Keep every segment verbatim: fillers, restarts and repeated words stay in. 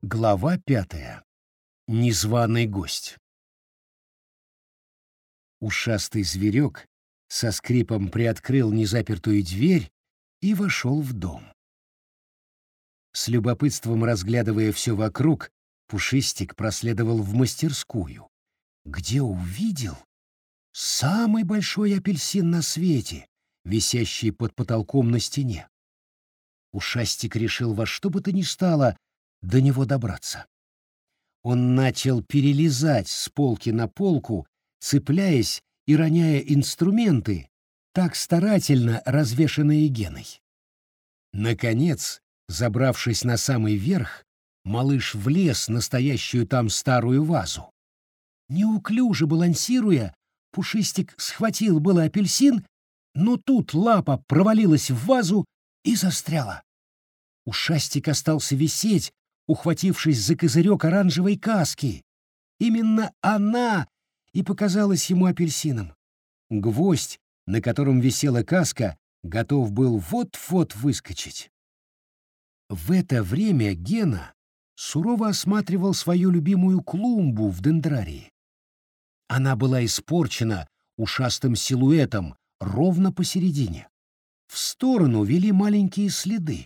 Глава пятая. Незваный гость. Ушастый зверек со скрипом приоткрыл незапертую дверь и вошел в дом. С любопытством разглядывая все вокруг, Пушистик проследовал в мастерскую, где увидел самый большой апельсин на свете, висящий под потолком на стене. Ушастик решил во что бы то ни стало до него добраться. Он начал перелезать с полки на полку, цепляясь и роняя инструменты, так старательно развешанные Геной. Наконец, забравшись на самый верх, малыш влез в настоящую там старую вазу. Неуклюже балансируя, Пушистик схватил было апельсин, но тут лапа провалилась в вазу и застряла. Ушастик остался висеть, ухватившись за козырек оранжевой каски. Именно она и показалась ему апельсином. Гвоздь, на котором висела каска, готов был вот-вот выскочить. В это время Гена сурово осматривал свою любимую клумбу в дендрарии. Она была испорчена ушастым силуэтом ровно посередине. В сторону вели маленькие следы.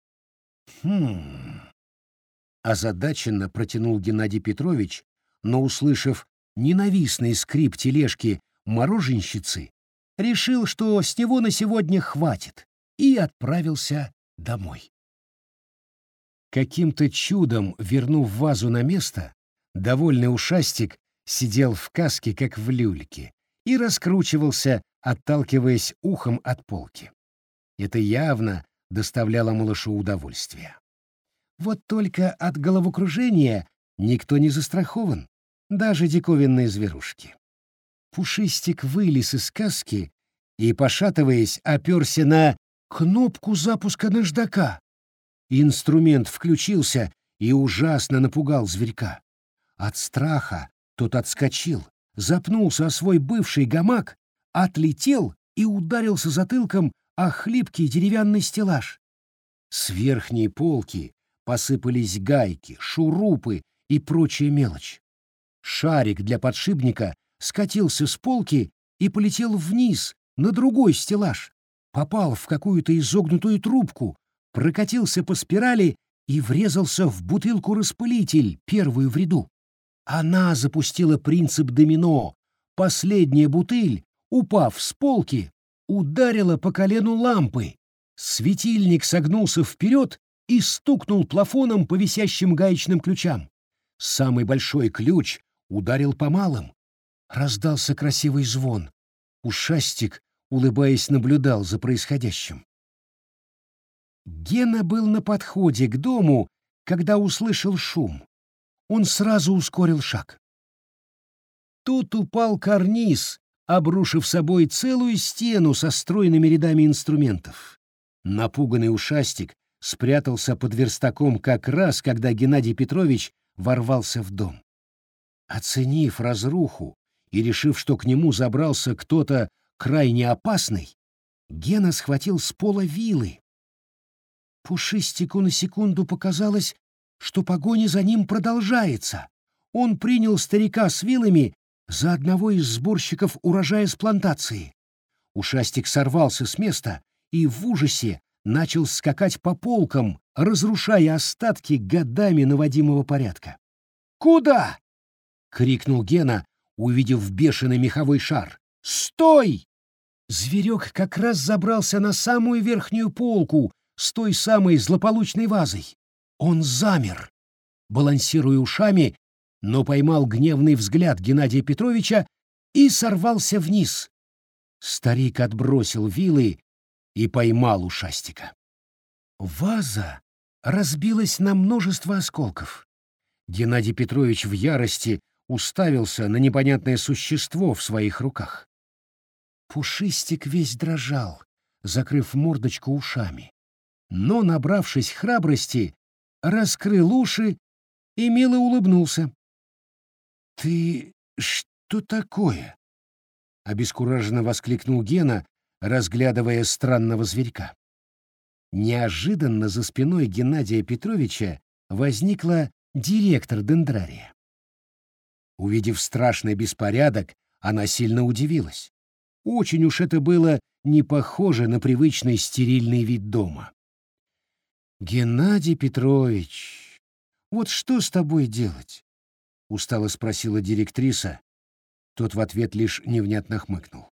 Хм... Озадаченно протянул Геннадий Петрович, но, услышав ненавистный скрип тележки мороженщицы, решил, что с него на сегодня хватит, и отправился домой. Каким-то чудом вернув вазу на место, довольный ушастик сидел в каске, как в люльке, и раскручивался, отталкиваясь ухом от полки. Это явно доставляло малышу удовольствие. Вот только от головокружения никто не застрахован, даже диковинные зверушки. Пушистик вылез из каски и, пошатываясь, оперся на кнопку запуска наждака. Инструмент включился и ужасно напугал зверька. От страха тот отскочил, запнулся о свой бывший гамак, отлетел и ударился затылком о хлипкий деревянный стеллаж. С верхней полки посыпались гайки, шурупы и прочая мелочь. Шарик для подшипника скатился с полки и полетел вниз на другой стеллаж, попал в какую-то изогнутую трубку, прокатился по спирали и врезался в бутылку-распылитель, первую в ряду. Она запустила принцип домино. Последняя бутыль, упав с полки, ударила по колену лампы. Светильник согнулся вперед и стукнул плафоном по висящим гаечным ключам. Самый большой ключ ударил по малым. Раздался красивый звон. Ушастик, улыбаясь, наблюдал за происходящим. Гена был на подходе к дому, когда услышал шум. Он сразу ускорил шаг. Тут упал карниз, обрушив собой целую стену со стройными рядами инструментов. Напуганный ушастик спрятался под верстаком как раз, когда Геннадий Петрович ворвался в дом. Оценив разруху и решив, что к нему забрался кто-то крайне опасный, Гена схватил с пола вилы. Пушистику на секунду показалось, что погоня за ним продолжается. Он принял старика с вилами за одного из сборщиков урожая с плантации. Ушастик сорвался с места и в ужасе начал скакать по полкам, разрушая остатки годами наводимого порядка. «Куда?» — крикнул Гена, увидев бешеный меховой шар. «Стой!» Зверек как раз забрался на самую верхнюю полку с той самой злополучной вазой. Он замер, балансируя ушами, но поймал гневный взгляд Геннадия Петровича и сорвался вниз. Старик отбросил вилы и поймал ушастика. Ваза разбилась на множество осколков. Геннадий Петрович в ярости уставился на непонятное существо в своих руках. Пушистик весь дрожал, закрыв мордочку ушами. Но, набравшись храбрости, раскрыл уши и мило улыбнулся. «Ты что такое?» — обескураженно воскликнул Гена, разглядывая странного зверька. Неожиданно за спиной Геннадия Петровича возникла директор дендрария. Увидев страшный беспорядок, она сильно удивилась. Очень уж это было не похоже на привычный стерильный вид дома. «Геннадий Петрович, вот что с тобой делать?» — устало спросила директриса. Тот в ответ лишь невнятно хмыкнул.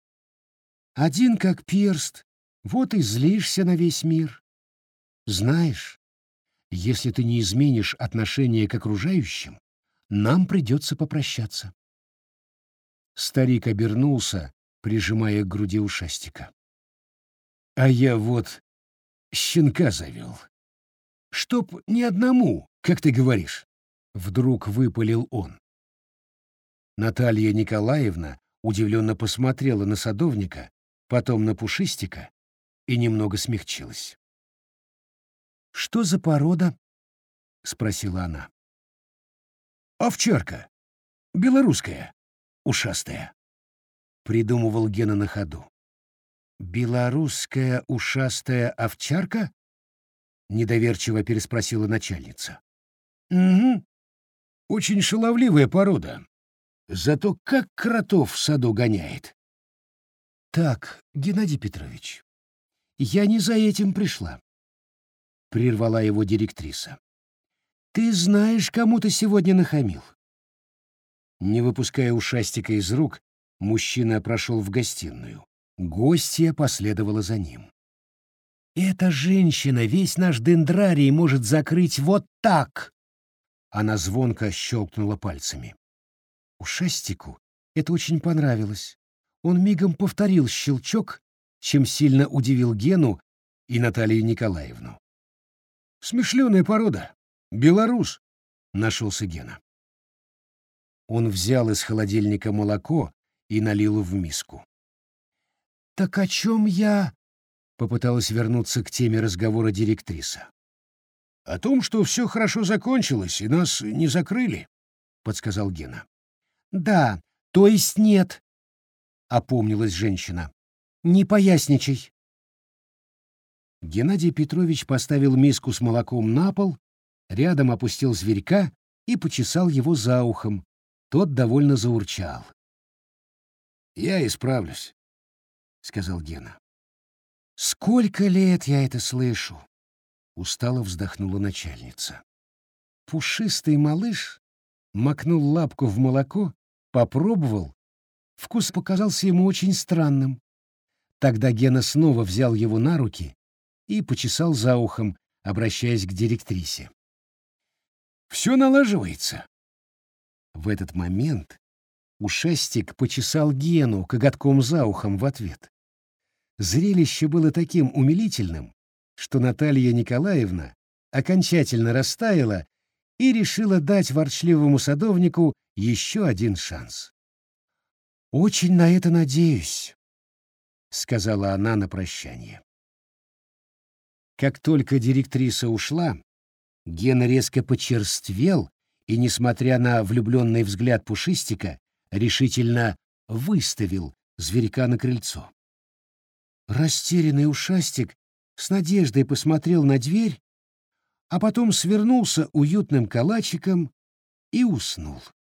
«Один как перст, вот и злишься на весь мир. Знаешь, если ты не изменишь отношение к окружающим, нам придется попрощаться». Старик обернулся, прижимая к груди ушастика. «А я вот щенка завел. Чтоб ни одному, как ты говоришь», — вдруг выпалил он. Наталья Николаевна удивленно посмотрела на садовника, потом на пушистика и немного смягчилась. «Что за порода?» — спросила она. «Овчарка. Белорусская. Ушастая», — придумывал Гена на ходу. «Белорусская ушастая овчарка?» — недоверчиво переспросила начальница. «Угу. Очень шаловливая порода. Зато как кротов в саду гоняет». «Так, Геннадий Петрович, я не за этим пришла», — прервала его директриса. «Ты знаешь, кому ты сегодня нахамил?» Не выпуская ушастика из рук, мужчина прошел в гостиную. Гостья последовала за ним. «Эта женщина весь наш дендрарий может закрыть вот так!» Она звонко щелкнула пальцами. Ушастику это очень понравилось. Он мигом повторил щелчок, чем сильно удивил Гену и Наталью Николаевну. «Смешленая порода. Белорус», — нашелся Гена. Он взял из холодильника молоко и налил в миску. «Так о чем я?» — попыталась вернуться к теме разговора директриса. «О том, что все хорошо закончилось и нас не закрыли», — подсказал Гена. «Да, то есть нет», — опомнилась женщина. «Не поясничай». Геннадий Петрович поставил миску с молоком на пол, рядом опустил зверька и почесал его за ухом. Тот довольно заурчал. «Я исправлюсь», — сказал Гена. «Сколько лет я это слышу?» — устало вздохнула начальница. Пушистый малыш макнул лапку в молоко, попробовал. Вкус показался ему очень странным. Тогда Гена снова взял его на руки и почесал за ухом, обращаясь к директрисе. «Все налаживается». В этот момент ушастик почесал Гену коготком за ухом в ответ. Зрелище было таким умилительным, что Наталья Николаевна окончательно растаяла и решила дать ворчливому садовнику еще один шанс. «Очень на это надеюсь», — сказала она на прощание. Как только директриса ушла, Гена резко почерствел и, несмотря на влюбленный взгляд пушистика, решительно выставил зверька на крыльцо. Растерянный ушастик с надеждой посмотрел на дверь, а потом свернулся уютным калачиком и уснул.